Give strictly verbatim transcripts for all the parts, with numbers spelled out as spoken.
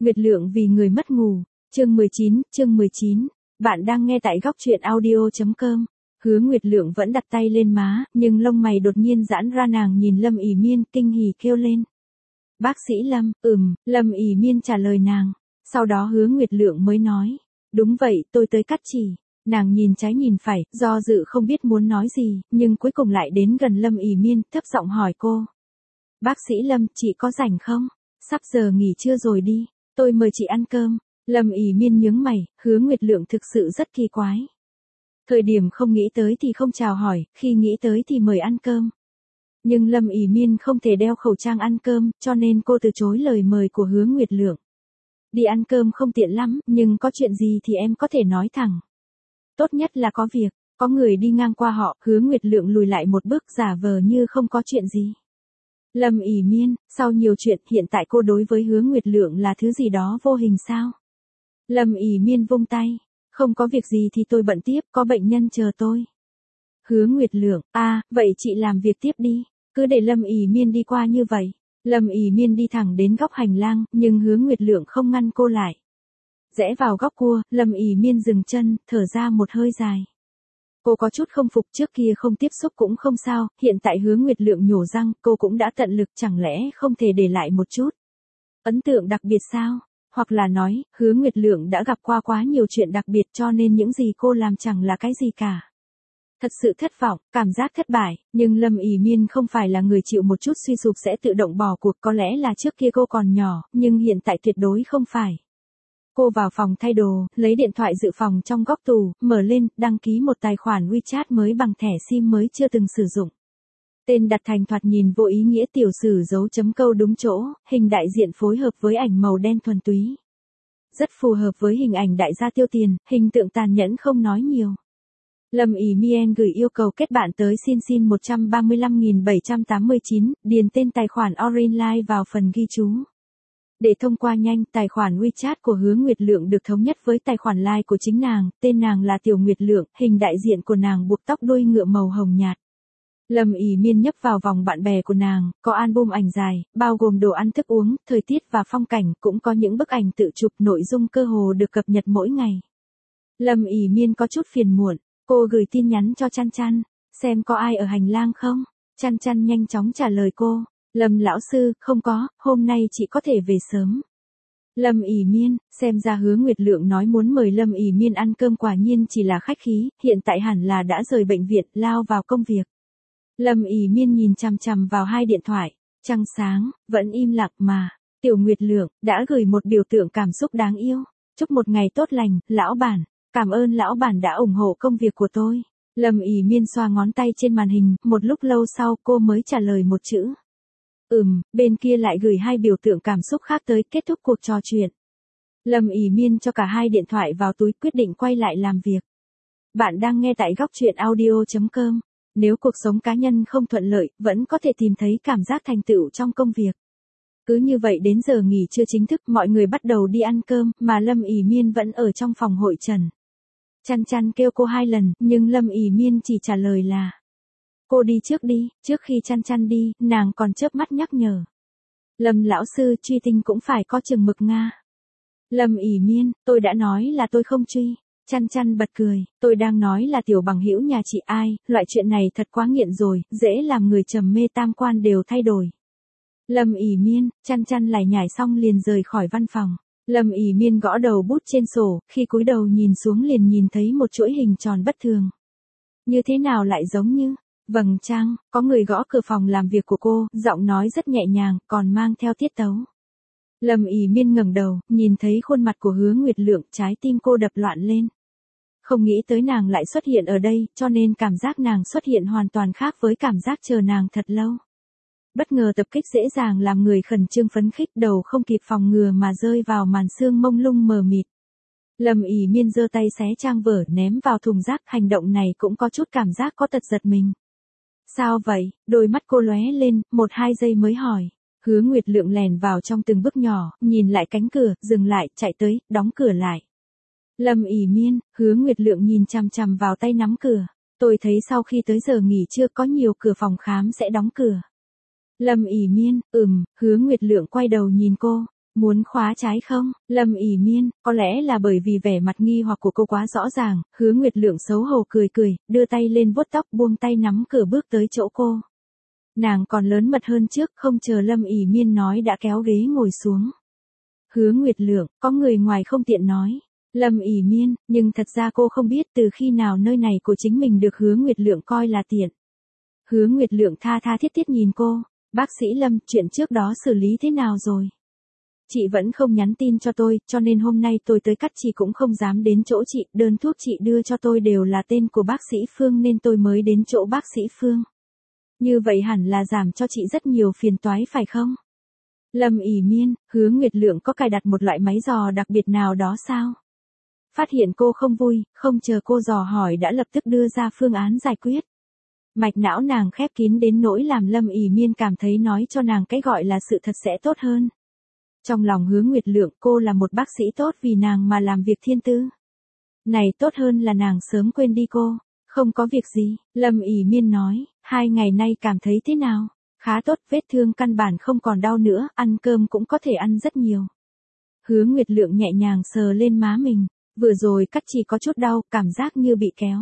Nguyệt Lượng vì người mất ngủ, chương mười chín, chương mười chín. Bạn đang nghe tại góc truyện audio chấm com. Hứa Nguyệt Lượng vẫn đặt tay lên má, nhưng lông mày đột nhiên giãn ra, nàng nhìn Lâm ỉ Miên kinh hỉ kêu lên. Bác sĩ Lâm, ừm, Lâm ỉ Miên trả lời nàng. Sau đó Hứa Nguyệt Lượng mới nói. Đúng vậy, tôi tới cắt chỉ. Nàng nhìn trái nhìn phải, do dự không biết muốn nói gì, nhưng cuối cùng lại đến gần Lâm ỉ Miên, thấp giọng hỏi cô. Bác sĩ Lâm, chị có rảnh không? Sắp giờ nghỉ trưa rồi đi. Tôi mời chị ăn cơm. Lâm ỉ Miên nhướng mày, Hứa Nguyệt Lượng thực sự rất kỳ quái. Thời điểm không nghĩ tới thì không chào hỏi, khi nghĩ tới thì mời ăn cơm. Nhưng Lâm ỉ Miên không thể đeo khẩu trang ăn cơm, cho nên cô từ chối lời mời của Hứa Nguyệt Lượng. Đi ăn cơm không tiện lắm, nhưng có chuyện gì thì em có thể nói thẳng. Tốt nhất là có việc, có người đi ngang qua họ, Hứa Nguyệt Lượng lùi lại một bước giả vờ như không có chuyện gì. Lâm ỉ Miên, sau nhiều chuyện hiện tại cô đối với Hứa Nguyệt Lượng là thứ gì đó vô hình sao? Lâm ỉ Miên vung tay, không có việc gì thì tôi bận tiếp, có bệnh nhân chờ tôi. Hứa Nguyệt Lượng, à, vậy chị làm việc tiếp đi, cứ để Lâm ỉ Miên đi qua như vậy. Lâm ỉ Miên đi thẳng đến góc hành lang, nhưng Hứa Nguyệt Lượng không ngăn cô lại. Rẽ vào góc cua, Lâm ỉ Miên dừng chân, thở ra một hơi dài. Cô có chút không phục, trước kia không tiếp xúc cũng không sao, hiện tại Hứa Nguyệt Lượng nhổ răng, cô cũng đã tận lực, chẳng lẽ không thể để lại một chút ấn tượng đặc biệt sao? Hoặc là nói, Hứa Nguyệt Lượng đã gặp qua quá nhiều chuyện đặc biệt cho nên những gì cô làm chẳng là cái gì cả. Thật sự thất vọng, cảm giác thất bại, nhưng Lâm ỉ Miên không phải là người chịu một chút suy sụp sẽ tự động bỏ cuộc, có lẽ là trước kia cô còn nhỏ, nhưng hiện tại tuyệt đối không phải. Cô vào phòng thay đồ, lấy điện thoại dự phòng trong góc tủ, mở lên, đăng ký một tài khoản WeChat mới bằng thẻ SIM mới chưa từng sử dụng. Tên đặt thành thoạt nhìn vô ý nghĩa, tiểu sử dấu chấm câu đúng chỗ, hình đại diện phối hợp với ảnh màu đen thuần túy. Rất phù hợp với hình ảnh đại gia tiêu tiền, hình tượng tàn nhẫn không nói nhiều. Lâm ỉ Miên gửi yêu cầu kết bạn tới xin xin một trăm ba mươi lăm nghìn bảy trăm tám mươi chín, điền tên tài khoản Orange Line vào phần ghi chú. Để thông qua nhanh, tài khoản WeChat của Hứa Nguyệt Lượng được thống nhất với tài khoản Line của chính nàng, tên nàng là Tiểu Nguyệt Lượng, hình đại diện của nàng buộc tóc đuôi ngựa màu hồng nhạt. Lâm ỉ Miên nhấp vào vòng bạn bè của nàng, có album ảnh dài, bao gồm đồ ăn thức uống, thời tiết và phong cảnh, cũng có những bức ảnh tự chụp, nội dung cơ hồ được cập nhật mỗi ngày. Lâm ỉ Miên có chút phiền muộn, cô gửi tin nhắn cho Chăn Chăn, xem có ai ở hành lang không. Chăn Chăn nhanh chóng trả lời cô. Lâm lão sư, không có, hôm nay chị có thể về sớm. Lâm ỉ Miên, xem ra Hứa Nguyệt Lượng nói muốn mời Lâm ỉ Miên ăn cơm quả nhiên chỉ là khách khí, hiện tại hẳn là đã rời bệnh viện, lao vào công việc. Lâm ỉ Miên nhìn chằm chằm vào hai điện thoại, trăng sáng, vẫn im lặng mà. Tiểu Nguyệt Lượng, đã gửi một biểu tượng cảm xúc đáng yêu. Chúc một ngày tốt lành, lão bản. Cảm ơn lão bản đã ủng hộ công việc của tôi. Lâm ỉ Miên xoa ngón tay trên màn hình, một lúc lâu sau cô mới trả lời một chữ. Ừm, bên kia lại gửi hai biểu tượng cảm xúc khác tới, kết thúc cuộc trò chuyện. Lâm ỉ Miên cho cả hai điện thoại vào túi, quyết định quay lại làm việc. Bạn đang nghe tại góc truyện audio chấm com. Nếu cuộc sống cá nhân không thuận lợi, vẫn có thể tìm thấy cảm giác thành tựu trong công việc. Cứ như vậy đến giờ nghỉ trưa chính thức, mọi người bắt đầu đi ăn cơm, mà Lâm ỉ Miên vẫn ở trong phòng hội trần. Chăn Chăn kêu cô hai lần, nhưng Lâm ỉ Miên chỉ trả lời là cô đi trước đi. Trước khi Chăn Chăn đi, nàng còn chớp mắt nhắc nhở. Lâm lão sư, truy tinh cũng phải có chừng mực nga. Lâm ỉ Miên, tôi đã nói là tôi không truy. Chăn Chăn bật cười, tôi đang nói là tiểu bằng hữu nhà chị ai, loại chuyện này thật quá nghiện rồi, dễ làm người trầm mê tam quan đều thay đổi. Lâm ỉ Miên, Chăn Chăn lải nhải xong liền rời khỏi văn phòng. Lâm ỉ Miên gõ đầu bút trên sổ, khi cúi đầu nhìn xuống liền nhìn thấy một chuỗi hình tròn bất thường. Như thế nào lại giống như vầng trăng? Có người gõ cửa phòng làm việc của cô, giọng nói rất nhẹ nhàng, còn mang theo tiết tấu. Lâm ỉ Miên ngẩng đầu, nhìn thấy khuôn mặt của Hứa Nguyệt Lượng, trái tim cô đập loạn lên. Không nghĩ tới nàng lại xuất hiện ở đây, cho nên cảm giác nàng xuất hiện hoàn toàn khác với cảm giác chờ nàng thật lâu. Bất ngờ tập kích dễ dàng làm người khẩn trương phấn khích, đầu không kịp phòng ngừa mà rơi vào màn sương mông lung mờ mịt. Lâm ỉ Miên giơ tay xé trang vở ném vào thùng rác, hành động này cũng có chút cảm giác có tật giật mình. Sao vậy? Đôi mắt cô lóe lên, một hai giây mới hỏi. Hứa Nguyệt Lượng lèn vào trong từng bước nhỏ, nhìn lại cánh cửa, dừng lại, chạy tới, đóng cửa lại. Lâm ỉ Miên, Hứa Nguyệt Lượng nhìn chằm chằm vào tay nắm cửa. Tôi thấy sau khi tới giờ nghỉ trưa có nhiều cửa phòng khám sẽ đóng cửa. Lâm ỉ Miên, ừm, Hứa Nguyệt Lượng quay đầu nhìn cô. Muốn khóa trái không? Lâm ỉ miên, có lẽ là bởi vì vẻ mặt nghi hoặc của cô quá rõ ràng, Hứa Nguyệt Lượng xấu hổ cười cười, đưa tay lên vuốt tóc buông tay nắm cửa bước tới chỗ cô. Nàng còn lớn mật hơn trước, không chờ Lâm ỉ miên nói đã kéo ghế ngồi xuống. Hứa Nguyệt Lượng, có người ngoài không tiện nói. Lâm ỉ miên, nhưng thật ra cô không biết từ khi nào nơi này của chính mình được Hứa Nguyệt Lượng coi là tiện. Hứa Nguyệt Lượng tha tha thiết thiết nhìn cô, bác sĩ Lâm, chuyện trước đó xử lý thế nào rồi? Chị vẫn không nhắn tin cho tôi, cho nên hôm nay tôi tới cắt chị cũng không dám đến chỗ chị, đơn thuốc chị đưa cho tôi đều là tên của bác sĩ Phương nên tôi mới đến chỗ bác sĩ Phương. Như vậy hẳn là giảm cho chị rất nhiều phiền toái phải không? Lâm ỉ miên, Hứa Nguyệt Lượng có cài đặt một loại máy dò đặc biệt nào đó sao? Phát hiện cô không vui, không chờ cô dò hỏi đã lập tức đưa ra phương án giải quyết. Mạch não nàng khép kín đến nỗi làm Lâm ỉ miên cảm thấy nói cho nàng cái gọi là sự thật sẽ tốt hơn. Trong lòng Hứa Nguyệt Lượng cô là một bác sĩ tốt vì nàng mà làm việc thiên tư. Này tốt hơn là nàng sớm quên đi cô. Không có việc gì, Lâm ỉ miên nói, hai ngày nay cảm thấy thế nào? Khá tốt, vết thương căn bản không còn đau nữa, ăn cơm cũng có thể ăn rất nhiều. Hứa Nguyệt Lượng nhẹ nhàng sờ lên má mình, vừa rồi cắt chỉ có chút đau, cảm giác như bị kéo.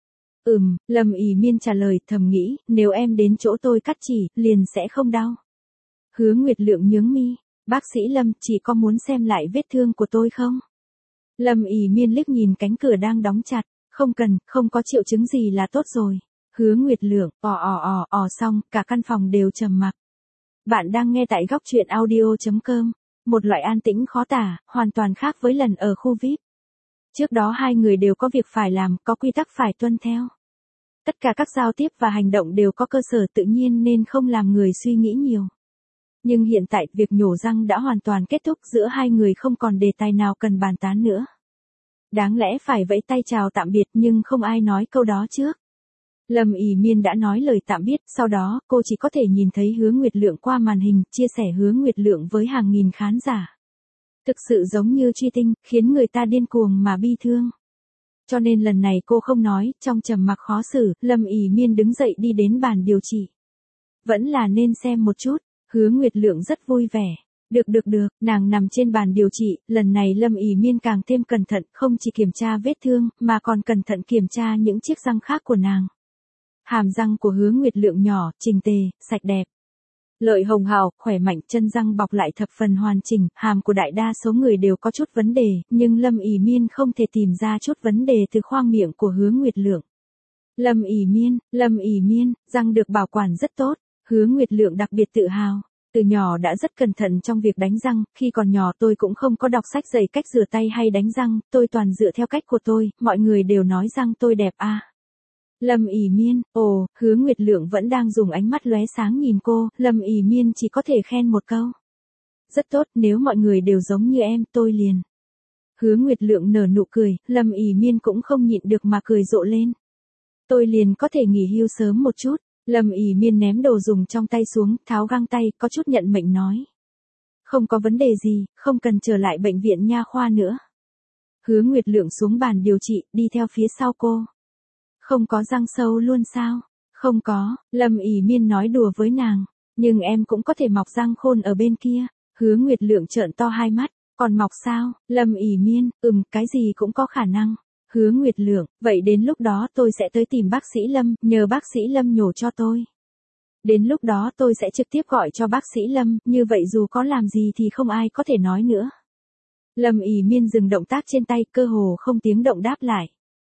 Ừm, Lâm ỉ miên trả lời, thầm nghĩ, nếu em đến chỗ tôi cắt chỉ, liền sẽ không đau. Hứa Nguyệt Lượng nhướng mi, bác sĩ Lâm, chị có muốn xem lại vết thương của tôi không? Lâm ỉ miên liếc nhìn cánh cửa đang đóng chặt, không cần, không có triệu chứng gì là tốt rồi. Hứa Nguyệt Lượng, ò ò ò ò xong, cả căn phòng đều trầm mặc. Bạn đang nghe tại góc truyện audio chấm com, một loại an tĩnh khó tả, hoàn toàn khác với lần ở khu vi ai pi. Trước đó hai người đều có việc phải làm, có quy tắc phải tuân theo. Tất cả các giao tiếp và hành động đều có cơ sở tự nhiên nên không làm người suy nghĩ nhiều. Nhưng hiện tại việc nhổ răng đã hoàn toàn kết thúc, giữa hai người không còn đề tài nào cần bàn tán nữa. Đáng lẽ phải vẫy tay chào tạm biệt nhưng không ai nói câu đó trước. Lâm ỉ miên đã nói lời tạm biệt, sau đó cô chỉ có thể nhìn thấy Hứa Nguyệt Lượng qua màn hình, chia sẻ Hứa Nguyệt Lượng với hàng nghìn khán giả. Thực sự giống như truy tinh, khiến người ta điên cuồng mà bi thương. Cho nên lần này cô không nói, trong trầm mặc khó xử, Lâm ỉ miên đứng dậy đi đến bàn điều trị. Vẫn là nên xem một chút, Hứa Nguyệt Lượng rất vui vẻ. Được được được, nàng nằm trên bàn điều trị, lần này Lâm ỉ miên càng thêm cẩn thận, không chỉ kiểm tra vết thương, mà còn cẩn thận kiểm tra những chiếc răng khác của nàng. Hàm răng của Hứa Nguyệt Lượng nhỏ, chỉnh tề, sạch đẹp. Lợi hồng hào, khỏe mạnh, chân răng bọc lại thập phần hoàn chỉnh, hàm của đại đa số người đều có chút vấn đề, nhưng Lâm ỉ miên không thể tìm ra chút vấn đề từ khoang miệng của Hứa Nguyệt Lượng. Lâm ỉ miên, Lâm ỉ miên, răng được bảo quản rất tốt, Hứa Nguyệt Lượng đặc biệt tự hào. Từ nhỏ đã rất cẩn thận trong việc đánh răng, khi còn nhỏ tôi cũng không có đọc sách dạy cách rửa tay hay đánh răng, tôi toàn dựa theo cách của tôi, mọi người đều nói răng tôi đẹp à. Lâm ỉ miên, ồ, Hứa Nguyệt Lượng vẫn đang dùng ánh mắt lóe sáng nhìn cô, Lâm ỉ miên chỉ có thể khen một câu. Rất tốt, nếu mọi người đều giống như em, tôi liền. Hứa Nguyệt Lượng nở nụ cười, Lâm ỉ miên cũng không nhịn được mà cười rộ lên. Tôi liền có thể nghỉ hưu sớm một chút. Lâm ỉ miên ném đồ dùng trong tay xuống, tháo găng tay, có chút nhận mệnh nói. Không có vấn đề gì, không cần trở lại bệnh viện nha khoa nữa. Hứa Nguyệt Lượng xuống bàn điều trị, đi theo phía sau cô. Không có răng sâu luôn sao? Không có, Lâm ỉ miên nói đùa với nàng. Nhưng em cũng có thể mọc răng khôn ở bên kia. Hứa Nguyệt Lượng trợn to hai mắt. Còn mọc sao? Lâm ỉ miên, ừm, cái gì cũng có khả năng. Hứa Nguyệt Lượng, vậy đến lúc đó tôi sẽ tới tìm bác sĩ Lâm, nhờ bác sĩ Lâm nhổ cho tôi. Đến lúc đó tôi sẽ trực tiếp gọi cho bác sĩ Lâm, như vậy dù có làm gì thì không ai có thể nói nữa. Lâm ỉ miên dừng động tác trên tay, cơ hồ không tiếng động đáp lại.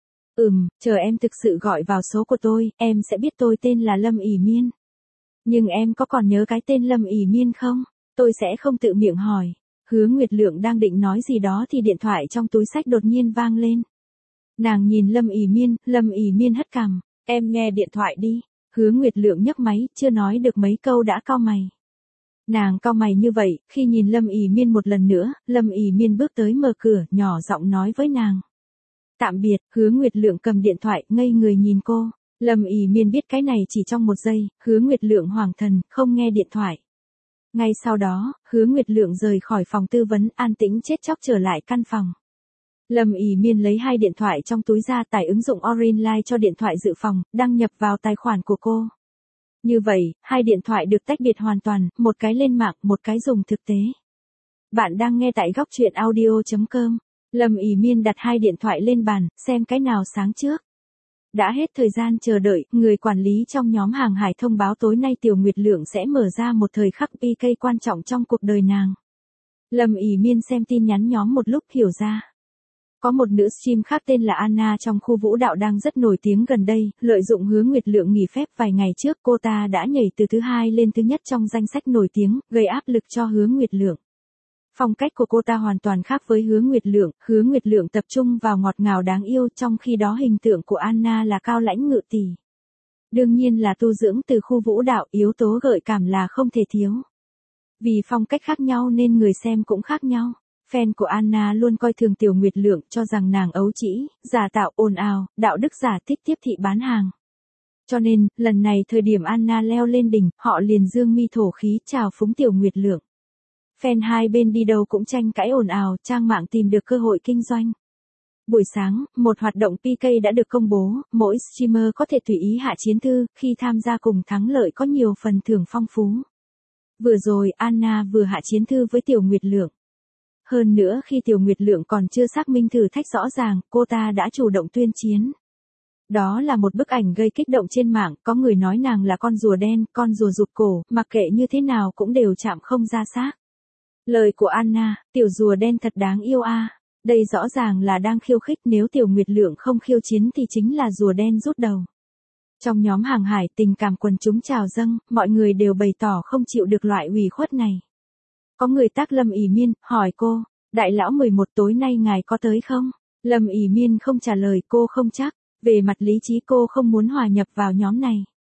Ừm, chờ em thực sự gọi vào số của tôi, em sẽ biết tôi tên là Lâm ỉ miên. Nhưng em có còn nhớ cái tên Lâm ỉ miên không? Tôi sẽ không tự miệng hỏi. Hứa Nguyệt Lượng đang định nói gì đó thì điện thoại trong túi xách đột nhiên vang lên. Nàng nhìn Lâm ỉ miên, Lâm ỉ miên hất cằm, em nghe điện thoại đi. Hứa Nguyệt Lượng nhấc máy, chưa nói được mấy câu đã cau mày. Nàng cau mày như vậy, khi nhìn Lâm ỉ miên một lần nữa, Lâm ỉ miên bước tới mở cửa, nhỏ giọng nói với nàng. Tạm biệt, Hứa Nguyệt Lượng cầm điện thoại, ngây người nhìn cô. Lâm ỉ miên biết cái này chỉ trong một giây, Hứa Nguyệt Lượng hoảng thần, không nghe điện thoại. Ngay sau đó, Hứa Nguyệt Lượng rời khỏi phòng tư vấn, an tĩnh chết chóc trở lại căn phòng. Lâm ỉ miên lấy hai điện thoại trong túi ra, tải ứng dụng Orange Line cho điện thoại dự phòng, đăng nhập vào tài khoản của cô. Như vậy, hai điện thoại được tách biệt hoàn toàn, một cái lên mạng, một cái dùng thực tế. Bạn đang nghe tại góc truyện audio chấm com. Lâm ỉ miên đặt hai điện thoại lên bàn, xem cái nào sáng trước. Đã hết thời gian chờ đợi, người quản lý trong nhóm hàng hải thông báo tối nay Tiểu Nguyệt Lượng sẽ mở ra một thời khắc pê ca quan trọng trong cuộc đời nàng. Lâm ỉ miên xem tin nhắn nhóm một lúc hiểu ra. Có một nữ stream khác tên là Anna trong khu vũ đạo đang rất nổi tiếng gần đây, lợi dụng Hứa Nguyệt Lượng nghỉ phép vài ngày trước cô ta đã nhảy từ thứ hai lên thứ nhất trong danh sách nổi tiếng, gây áp lực cho Hứa Nguyệt Lượng. Phong cách của cô ta hoàn toàn khác với Hứa Nguyệt Lượng, Hứa Nguyệt Lượng tập trung vào ngọt ngào đáng yêu, trong khi đó hình tượng của Anna là cao lãnh ngự tỷ. Đương nhiên là tu dưỡng từ khu vũ đạo, yếu tố gợi cảm là không thể thiếu. Vì phong cách khác nhau nên người xem cũng khác nhau. Fan của Anna luôn coi thường Tiểu Nguyệt Lượng, cho rằng nàng ấu trĩ, giả tạo, ồn ào, đạo đức giả, thích tiếp thị bán hàng. Cho nên, lần này thời điểm Anna leo lên đỉnh, họ liền dương mi thổ khí chào phúng Tiểu Nguyệt Lượng. Fan hai bên đi đâu cũng tranh cãi ồn ào, trang mạng tìm được cơ hội kinh doanh. Buổi sáng, một hoạt động pê ca đã được công bố, mỗi streamer có thể tùy ý hạ chiến thư, khi tham gia cùng thắng lợi có nhiều phần thưởng phong phú. Vừa rồi Anna vừa hạ chiến thư với Tiểu Nguyệt Lượng. Hơn nữa khi Tiểu Nguyệt Lượng còn chưa xác minh thử thách rõ ràng, cô ta đã chủ động tuyên chiến. Đó là một bức ảnh gây kích động trên mạng, có người nói nàng là con rùa đen, con rùa rụt cổ, mặc kệ như thế nào cũng đều chạm không ra xác. Lời của Anna, tiểu rùa đen thật đáng yêu a. À. Đây rõ ràng là đang khiêu khích, nếu Tiểu Nguyệt Lượng không khiêu chiến thì chính là rùa đen rút đầu. Trong nhóm hàng hải, tình cảm quần chúng trào dâng, mọi người đều bày tỏ không chịu được loại ủy khuất này. Có người tác Lâm ỉ miên, hỏi cô, đại lão mười một tối nay ngài có tới không? Lâm ỉ miên không trả lời, cô không chắc, về mặt lý trí cô không muốn hòa nhập vào nhóm này.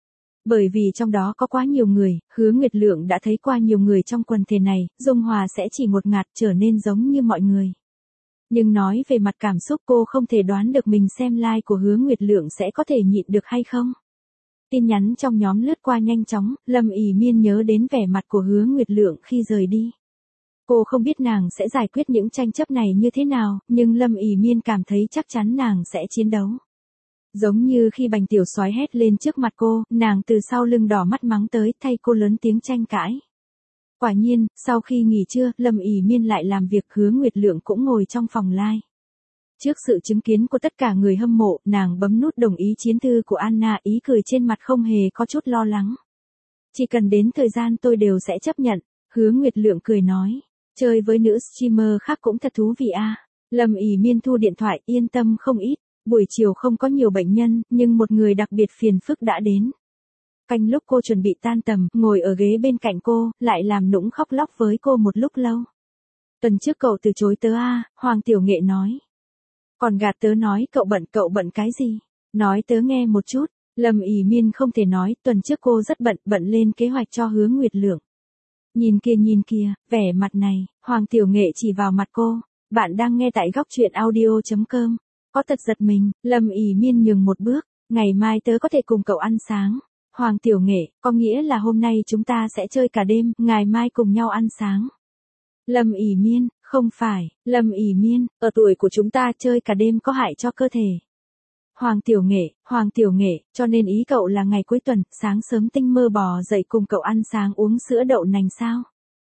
Bởi vì trong đó có quá nhiều người, Hứa Nguyệt Lượng đã thấy qua nhiều người trong quần thể này, dung hòa sẽ chỉ ngột ngạt trở nên giống như mọi người. Nhưng nói về mặt cảm xúc cô không thể đoán được mình xem live của Hứa Nguyệt Lượng sẽ có thể nhịn được hay không. Tin nhắn trong nhóm lướt qua nhanh chóng, Lâm ỉ miên nhớ đến vẻ mặt của Hứa Nguyệt Lượng khi rời đi. Cô không biết nàng sẽ giải quyết những tranh chấp này như thế nào, nhưng Lâm ỉ miên cảm thấy chắc chắn nàng sẽ chiến đấu. Giống như khi Bành Tiểu Soái hét lên trước mặt cô, nàng từ sau lưng đỏ mắt mắng tới, thay cô lớn tiếng tranh cãi. Quả nhiên, sau khi nghỉ trưa, Lâm ỉ miên lại làm việc, Hứa Nguyệt Lượng cũng ngồi trong phòng live. Trước sự chứng kiến của tất cả người hâm mộ, nàng bấm nút đồng ý chiến thư của Anna, ý cười trên mặt không hề có chút lo lắng. Chỉ cần đến thời gian tôi đều sẽ chấp nhận, Hứa Nguyệt Lượng cười nói. Chơi với nữ streamer khác cũng thật thú vị a. À. Lâm ỉ miên thu điện thoại, yên tâm không ít. Buổi chiều không có nhiều bệnh nhân, nhưng một người đặc biệt phiền phức đã đến. Canh lúc cô chuẩn bị tan tầm, ngồi ở ghế bên cạnh cô, lại làm nũng khóc lóc với cô một lúc lâu. Tuần trước cậu từ chối tớ a, Hoàng Tiểu Nghệ nói. Còn gạt tớ nói cậu bận, cậu bận cái gì? Nói tớ nghe một chút. Lâm ỉ miên không thể nói, tuần trước cô rất bận, bận lên kế hoạch cho Hứa Nguyệt Lượng. Nhìn kia nhìn kia, vẻ mặt này, Hoàng Tiểu Nghệ chỉ vào mặt cô. Bạn đang nghe tại góc truyện audio chấm com. Có thật giật mình, Lâm ỉ miên nhường một bước, ngày mai tớ có thể cùng cậu ăn sáng. Hoàng Tiểu Nghệ, có nghĩa là hôm nay chúng ta sẽ chơi cả đêm, ngày mai cùng nhau ăn sáng. Lâm ỉ miên, không phải, Lâm ỉ miên, ở tuổi của chúng ta chơi cả đêm có hại cho cơ thể. Hoàng Tiểu Nghệ, Hoàng Tiểu Nghệ, cho nên ý cậu là ngày cuối tuần, sáng sớm tinh mơ bò dậy cùng cậu ăn sáng uống sữa đậu nành sao?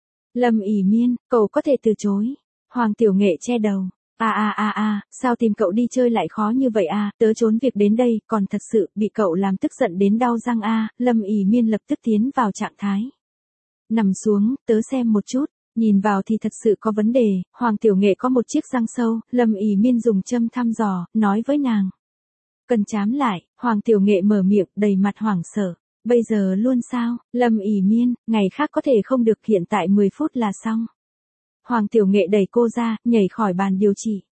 Lâm ỉ miên, cậu có thể từ chối. Hoàng Tiểu Nghệ che đầu. À à à à, sao tìm cậu đi chơi lại khó như vậy à, tớ trốn việc đến đây, còn thật sự, bị cậu làm tức giận đến đau răng à, Lâm ỉ miên lập tức tiến vào trạng thái. Nằm xuống, tớ xem một chút, nhìn vào thì thật sự có vấn đề, Hoàng Tiểu Nghệ có một chiếc răng sâu, Lâm ỉ miên dùng châm thăm dò, nói với nàng. Cần chám lại, Hoàng Tiểu Nghệ mở miệng, đầy mặt hoảng sợ. Bây giờ luôn sao, Lâm ỉ miên, ngày khác có thể không được, hiện tại mười phút là xong. Hoàng Tiểu Nghệ đẩy cô ra, nhảy khỏi bàn điều trị.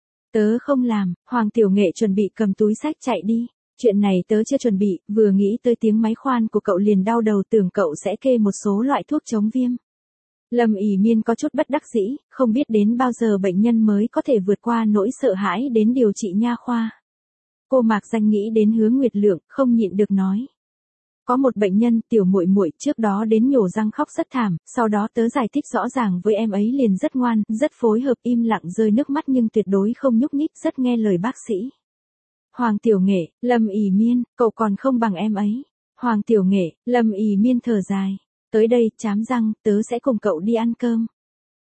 Tớ không làm, Hoàng Tiểu Nghệ chuẩn bị cầm túi sách chạy đi. Chuyện này tớ chưa chuẩn bị, vừa nghĩ tới tiếng máy khoan của cậu liền đau đầu, tưởng cậu sẽ kê một số loại thuốc chống viêm. Lâm ỉ miên có chút bất đắc dĩ, không biết đến bao giờ bệnh nhân mới có thể vượt qua nỗi sợ hãi đến điều trị nha khoa. Cô mạc danh nghĩ đến Hứa Nguyệt Lượng, không nhịn được nói. Có một bệnh nhân, tiểu muội muội, trước đó đến nhổ răng khóc rất thảm, sau đó tớ giải thích rõ ràng với em ấy liền rất ngoan, rất phối hợp, im lặng rơi nước mắt nhưng tuyệt đối không nhúc nhích, rất nghe lời bác sĩ. Hoàng Tiểu Nghệ, Lâm ỉ miên, cậu còn không bằng em ấy. Hoàng Tiểu Nghệ, Lâm ỉ miên thở dài. Tới đây, chám răng, tớ sẽ cùng cậu đi ăn cơm.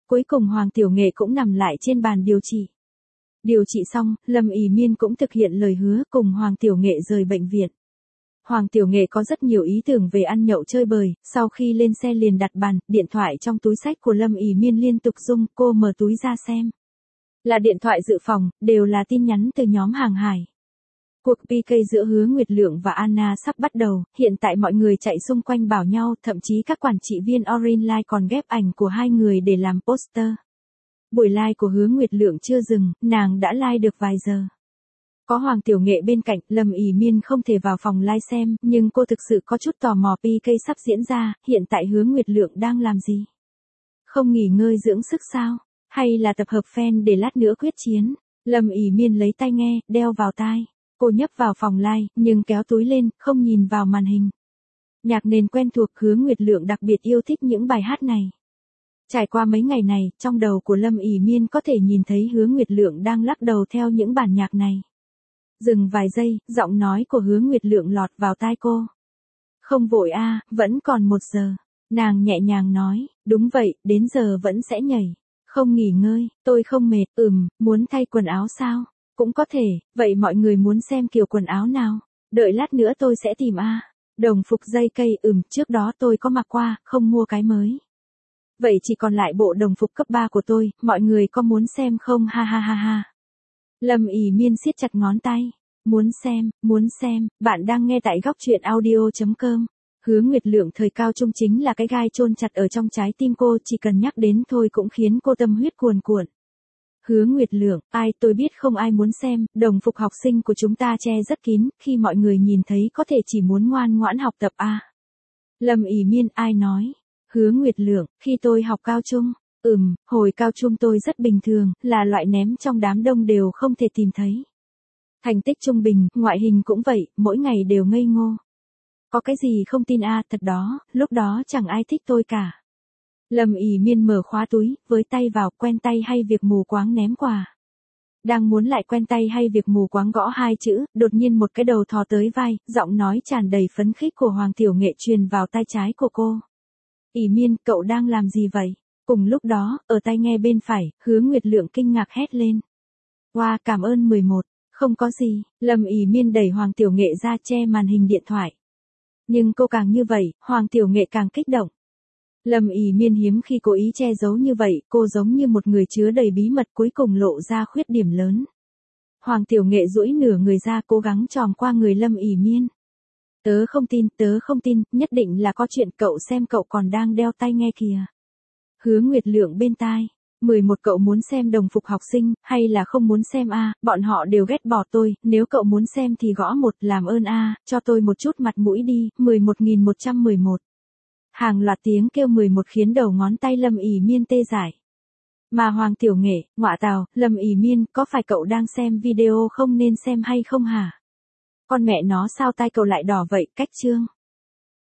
Cuối cùng Hoàng Tiểu Nghệ cũng nằm lại trên bàn điều trị. Điều trị xong, Lâm ỉ Miên cũng thực hiện lời hứa cùng Hoàng Tiểu Nghệ rời bệnh viện. Hoàng Tiểu Nghệ có rất nhiều ý tưởng về ăn nhậu chơi bời, sau khi lên xe liền đặt bàn, điện thoại trong túi xách của Lâm ỉ Miên liên tục rung, cô mở túi ra xem. Là điện thoại dự phòng, đều là tin nhắn từ nhóm hàng hải. Cuộc pê ca giữa Hứa Nguyệt Lượng và Anna sắp bắt đầu, hiện tại mọi người chạy xung quanh bảo nhau, thậm chí các quản trị viên Orange Line còn ghép ảnh của hai người để làm poster. Buổi live của Hứa Nguyệt Lượng chưa dừng, nàng đã live được vài giờ. Có Hoàng Tiểu Nghệ bên cạnh, Lâm ỉ Miên không thể vào phòng live xem, nhưng cô thực sự có chút tò mò pê ca sắp diễn ra, hiện tại Hứa Nguyệt Lượng đang làm gì? Không nghỉ ngơi dưỡng sức sao? Hay là tập hợp fan để lát nữa quyết chiến? Lâm ỉ Miên lấy tai nghe, đeo vào tai. Cô nhấp vào phòng live, nhưng kéo túi lên, không nhìn vào màn hình. Nhạc nền quen thuộc, Hứa Nguyệt Lượng đặc biệt yêu thích những bài hát này. Trải qua mấy ngày này, trong đầu của Lâm ỉ Miên có thể nhìn thấy Hứa Nguyệt Lượng đang lắc đầu theo những bản nhạc này. Dừng vài giây, giọng nói của Hứa Nguyệt Lượng lọt vào tai cô. Không vội a, vẫn còn một giờ. Nàng nhẹ nhàng nói, đúng vậy, đến giờ vẫn sẽ nhảy. Không nghỉ ngơi, tôi không mệt, ừm, muốn thay quần áo sao? Cũng có thể, vậy mọi người muốn xem kiểu quần áo nào? Đợi lát nữa tôi sẽ tìm a. Đồng phục dây cây, ừm, trước đó tôi có mặc qua, không mua cái mới. Vậy chỉ còn lại bộ đồng phục cấp ba của tôi, mọi người có muốn xem không ha ha ha ha. Lâm ỉ Miên siết chặt ngón tay. Muốn xem, muốn xem, bạn đang nghe tại góc truyện audio chấm com. Hứa Nguyệt Lượng thời cao trung chính là cái gai chôn chặt ở trong trái tim cô, chỉ cần nhắc đến thôi cũng khiến cô tâm huyết cuồn cuộn. Hứa Nguyệt Lượng, ai tôi biết không ai muốn xem, đồng phục học sinh của chúng ta che rất kín, khi mọi người nhìn thấy có thể chỉ muốn ngoan ngoãn học tập a. À. Lâm ỉ Miên, ai nói? Hứa Nguyệt Lượng, khi tôi học cao trung, ừm, hồi cao trung tôi rất bình thường, là loại ném trong đám đông đều không thể tìm thấy. Thành tích trung bình, ngoại hình cũng vậy, mỗi ngày đều ngây ngô. Có cái gì không tin a, à, thật đó, lúc đó chẳng ai thích tôi cả. Lâm ỉ Miên mở khóa túi, với tay vào, quen tay hay việc mù quáng ném quà. Đang muốn lại quen tay hay việc mù quáng gõ hai chữ, đột nhiên một cái đầu thò tới vai, giọng nói tràn đầy phấn khích của Hoàng Tiểu Nghệ truyền vào tai trái của cô. ỉ Miên, cậu đang làm gì vậy? Cùng lúc đó, ở tai nghe bên phải, Hứa Nguyệt Lượng kinh ngạc hét lên. Wow, cảm ơn mười một, không có gì, Lâm ỉ Miên đẩy Hoàng Tiểu Nghệ ra che màn hình điện thoại. Nhưng cô càng như vậy, Hoàng Tiểu Nghệ càng kích động. Lâm ỉ Miên hiếm khi cố ý che giấu như vậy, cô giống như một người chứa đầy bí mật cuối cùng lộ ra khuyết điểm lớn. Hoàng Tiểu Nghệ duỗi nửa người ra cố gắng tròn qua người Lâm ỉ Miên. Tớ không tin, tớ không tin, nhất định là có chuyện, cậu xem cậu còn đang đeo tai nghe kìa. Hứa Nguyệt Lượng bên tai. mười một cậu muốn xem đồng phục học sinh, hay là không muốn xem a? À, bọn họ đều ghét bỏ tôi, nếu cậu muốn xem thì gõ một, làm ơn a, à, cho tôi một chút mặt mũi đi, mười một nghìn một trăm mười một. Hàng loạt tiếng kêu mười một khiến đầu ngón tay Lâm ỉ Miên tê dại. Mà Hoàng Tiểu Nghệ, ngọa tào, Lâm ỉ Miên, có phải cậu đang xem video không nên xem hay không hả? Con mẹ nó sao tai cậu lại đỏ vậy, cách chương.